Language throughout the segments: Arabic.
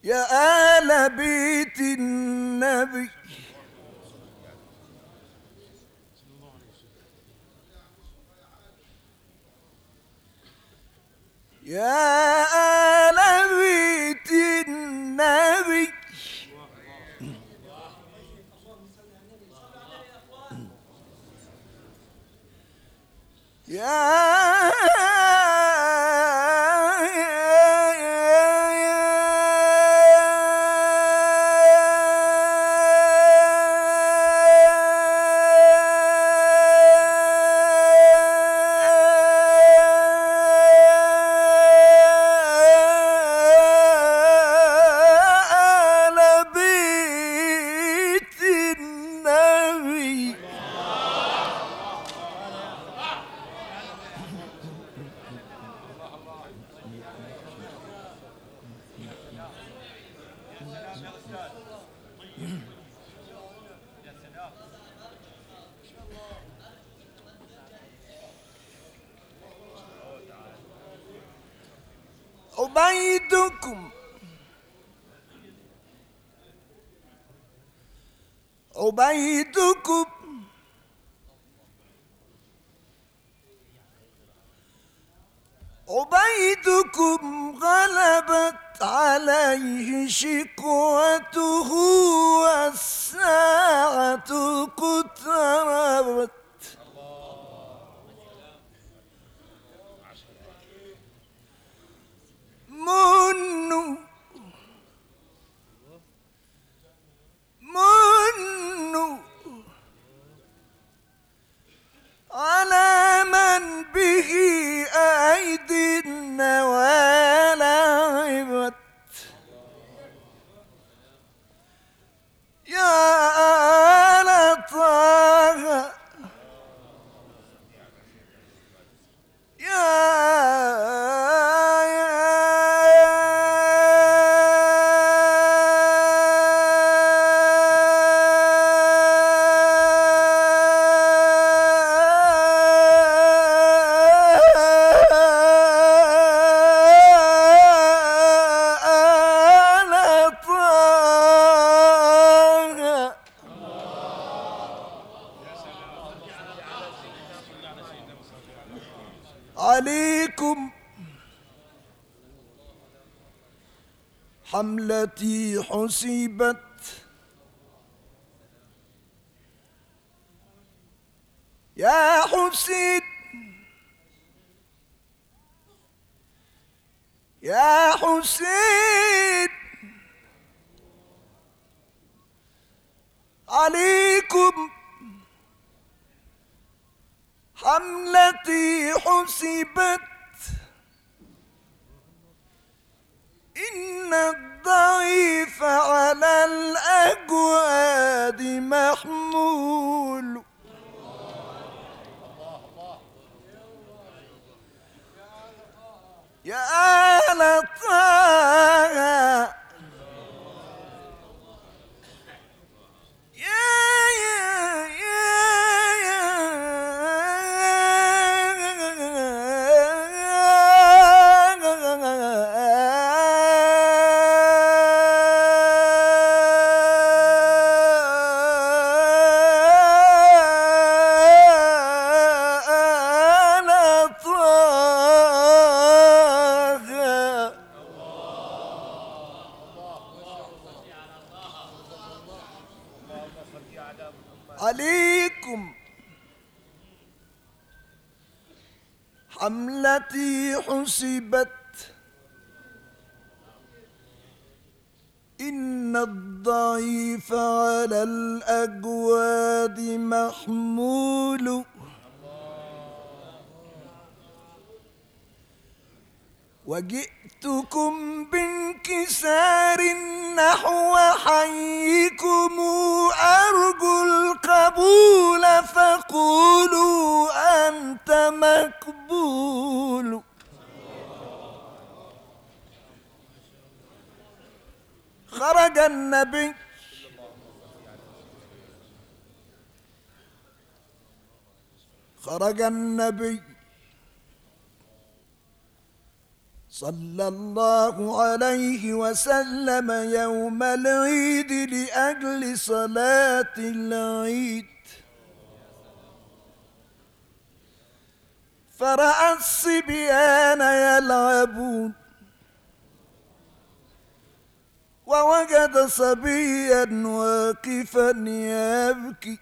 يا آل بيت النبي يا آل بيت النبي عبيدكم غلبت عليه شقوته والساعة اقتربت منوا على من به أيدي النوال عبت يا آل طه عليكم حملتي حسبت يا حسين يا حسين عليكم حملتي حسبت إن الضعيف على الأجواد محمول يا آل طه عليكم حملتي حسبت إن الضعيف على الأجواد محمول وجئتكم بانكسار نحو حيكم أرجو القبول فقولوا أنت مقبول خرج النبي صلى الله عليه وسلم يوم العيد لأجل صلاة العيد، فرأى الصبيان يلعبون ووجد صبيا واقفا يبكي،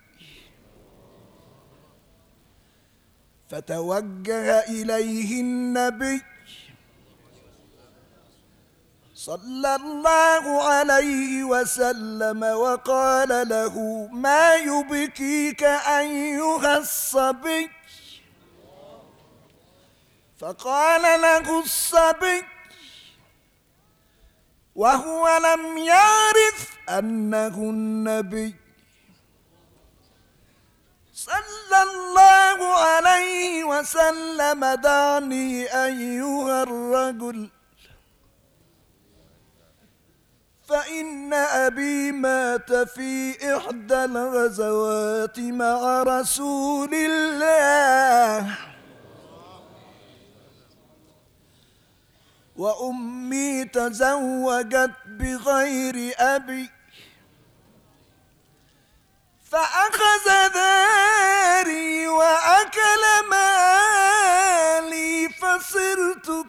فتوجه إليه النبي صلى الله عليه وسلم وقال له: ما يبكيك أيها الصبي؟ فقال له الصبي وهو لم يعرف أنه النبي صلى الله عليه وسلم: دعني أيها الرجل، فإن أبي مات في إحدى الغزوات مع رسول الله، وأمي تزوجت بغير أبي، فأخذ ذاري وأكل مالي، فصرت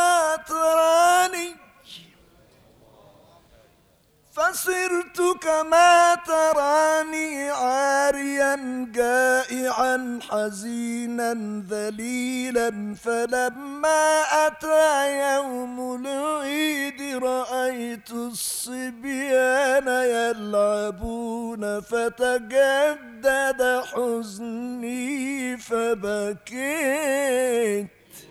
كما تراني عاريا جائعا حزينا ذليلا. فلما أتى يوم العيد رأيت الصبيان يلعبون، فتجدد حزني فبكيت.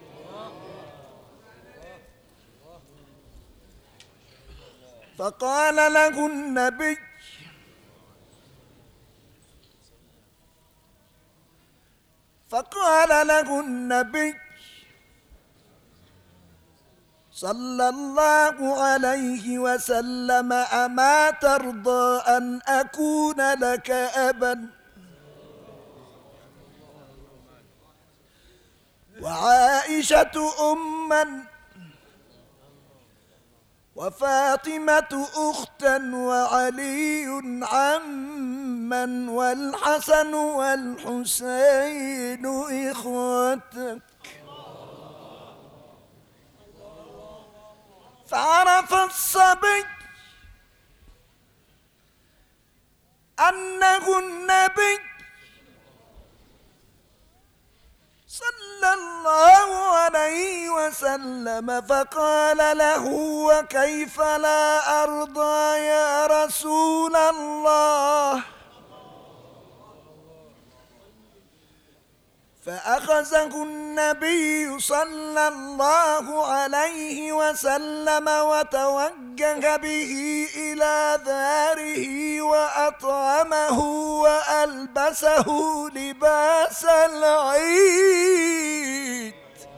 فقال له النبي صلى الله عليه وسلم: أما ترضى أن أكون لك أبا وعائشة أما وفاطمة أختا وعلي عما والحسن والحسين إخوتك؟ فعرف الصبي أنه النبي صلى الله عليه وسلم، فقال له: وكيف لا أرضى يا رسول الله؟ فأخذه النبي صلى الله عليه وسلم وتوجه به إلى داره وأطعمه وألبسه لباس العيد.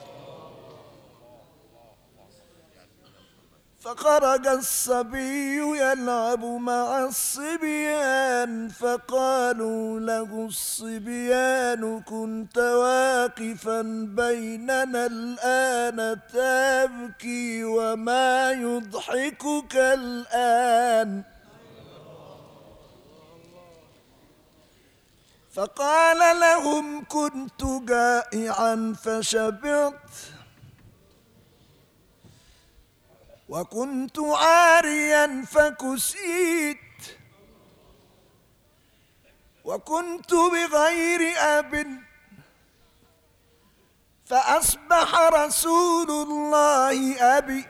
فخرج الصبي يلعب مع الصبيان، فقالوا له الصبيان: كنت واقفا بيننا الآن تبكي، وما يضحكك الآن؟ فقال لهم: كنت جائعا فشبعت، وكنت عاريا فكسيت، وكنت بغير أب، فأصبح رسول الله أبي،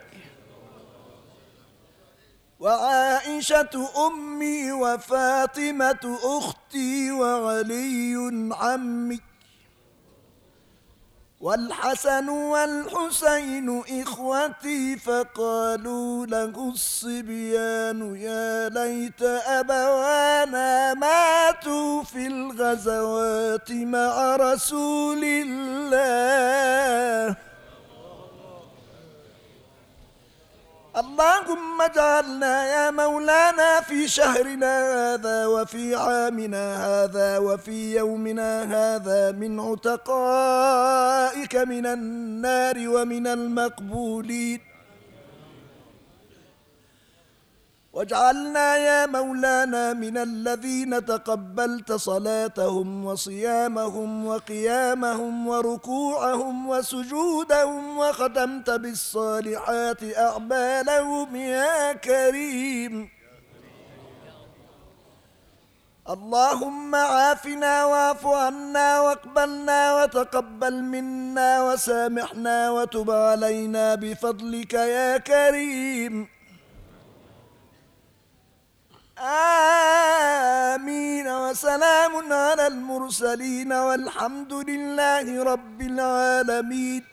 وعائشة أمي، وفاطمة أختي، وعلي عمي، والحسن والحسين إخوتي. فقالوا له الصبيان: يا ليت أبوانا ماتوا في الغزوات مع رسول الله. اللهم اجعلنا يا مولانا في شهرنا هذا وفي عامنا هذا وفي يومنا هذا من عتقائك من النار ومن المقبولين، واجعلنا يا مولانا من الذين تقبلت صلاتهم وصيامهم وقيامهم وركوعهم وسجودهم وختمت بالصالحات أعمالهم يا كريم. اللهم عافنا واعف عنا واقبلنا وتقبل منا وسامحنا وتب علينا بفضلك يا كريم. آمين. وسلام على المرسلين والحمد لله رب العالمين.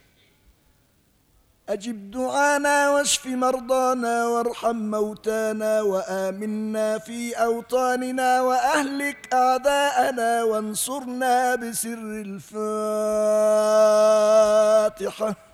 أجب دعانا واشف مرضانا وارحم موتانا وآمنا في أوطاننا وأهلك أعداءنا وانصرنا بسر الفاتحة.